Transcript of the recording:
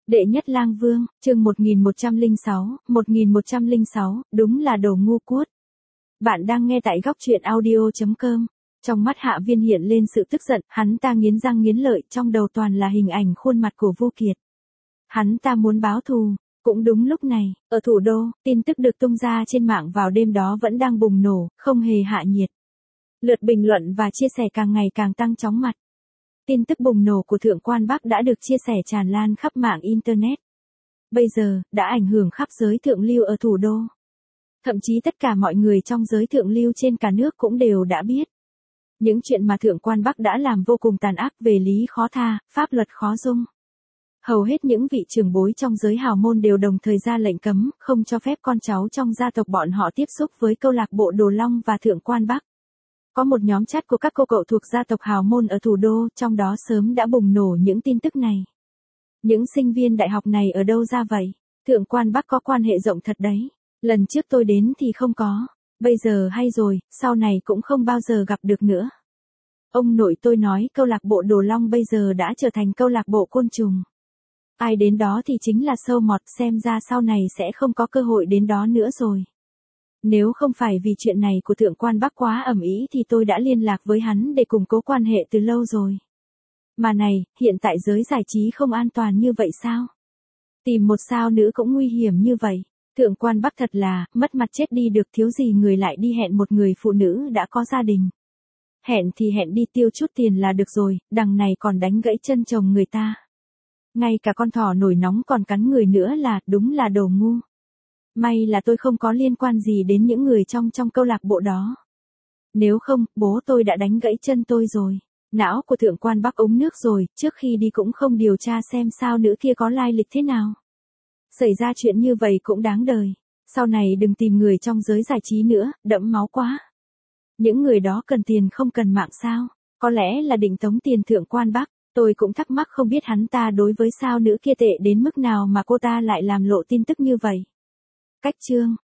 Đệ nhất lang vương, chương 1106, đúng là đồ ngu cuốt. Bạn đang nghe tại góc truyện audio.com. Trong mắt Hạ Viên hiện lên sự tức giận, hắn ta nghiến răng nghiến lợi, trong đầu toàn là hình ảnh khuôn mặt của Vu Kiệt. Hắn ta muốn báo thù. Cũng đúng lúc này, ở thủ đô, tin tức được tung ra trên mạng vào đêm đó vẫn đang bùng nổ, không hề hạ nhiệt. Lượt bình luận và chia sẻ càng ngày càng tăng chóng mặt. Tin tức bùng nổ của Thượng Quan Bắc đã được chia sẻ tràn lan khắp mạng Internet. Bây giờ, đã ảnh hưởng khắp giới thượng lưu ở thủ đô. Thậm chí tất cả mọi người trong giới thượng lưu trên cả nước cũng đều đã biết. Những chuyện mà Thượng Quan Bắc đã làm vô cùng tàn ác, về lý khó tha, pháp luật khó dung. Hầu hết những vị trưởng bối trong giới hào môn đều đồng thời ra lệnh cấm, không cho phép con cháu trong gia tộc bọn họ tiếp xúc với câu lạc bộ Đồ Long và Thượng Quan Bắc. Có một nhóm chat của các cô cậu thuộc gia tộc hào môn ở thủ đô, trong đó sớm đã bùng nổ những tin tức này. Những sinh viên đại học này ở đâu ra vậy? Thượng Quan Bắc có quan hệ rộng thật đấy. Lần trước tôi đến thì không có. Bây giờ hay rồi, sau này cũng không bao giờ gặp được nữa. Ông nội tôi nói câu lạc bộ Đồ Long bây giờ đã trở thành câu lạc bộ côn trùng. Ai đến đó thì chính là sâu mọt, xem ra sau này sẽ không có cơ hội đến đó nữa rồi. Nếu không phải vì chuyện này của Thượng Quan Bắc quá ầm ĩ thì tôi đã liên lạc với hắn để củng cố quan hệ từ lâu rồi. Mà này, hiện tại giới giải trí không an toàn như vậy sao? Tìm một sao nữ cũng nguy hiểm như vậy. Thượng Quan Bắc thật là, mất mặt chết đi được, thiếu gì người lại đi hẹn một người phụ nữ đã có gia đình. Hẹn thì hẹn đi, tiêu chút tiền là được rồi, đằng này còn đánh gãy chân chồng người ta. Ngay cả con thỏ nổi nóng còn cắn người nữa là, đúng là đồ ngu. May là tôi không có liên quan gì đến những người trong câu lạc bộ đó. Nếu không, bố tôi đã đánh gãy chân tôi rồi. Não của Thượng Quan Bắc ống nước rồi, trước khi đi cũng không điều tra xem sao nữ kia có lai lịch thế nào. Xảy ra chuyện như vậy cũng đáng đời. Sau này đừng tìm người trong giới giải trí nữa, đẫm máu quá. Những người đó cần tiền không cần mạng sao? Có lẽ là định tống tiền Thượng Quan Bắc. Tôi cũng thắc mắc không biết hắn ta đối với sao nữ kia tệ đến mức nào mà cô ta lại làm lộ tin tức như vậy. Cách chương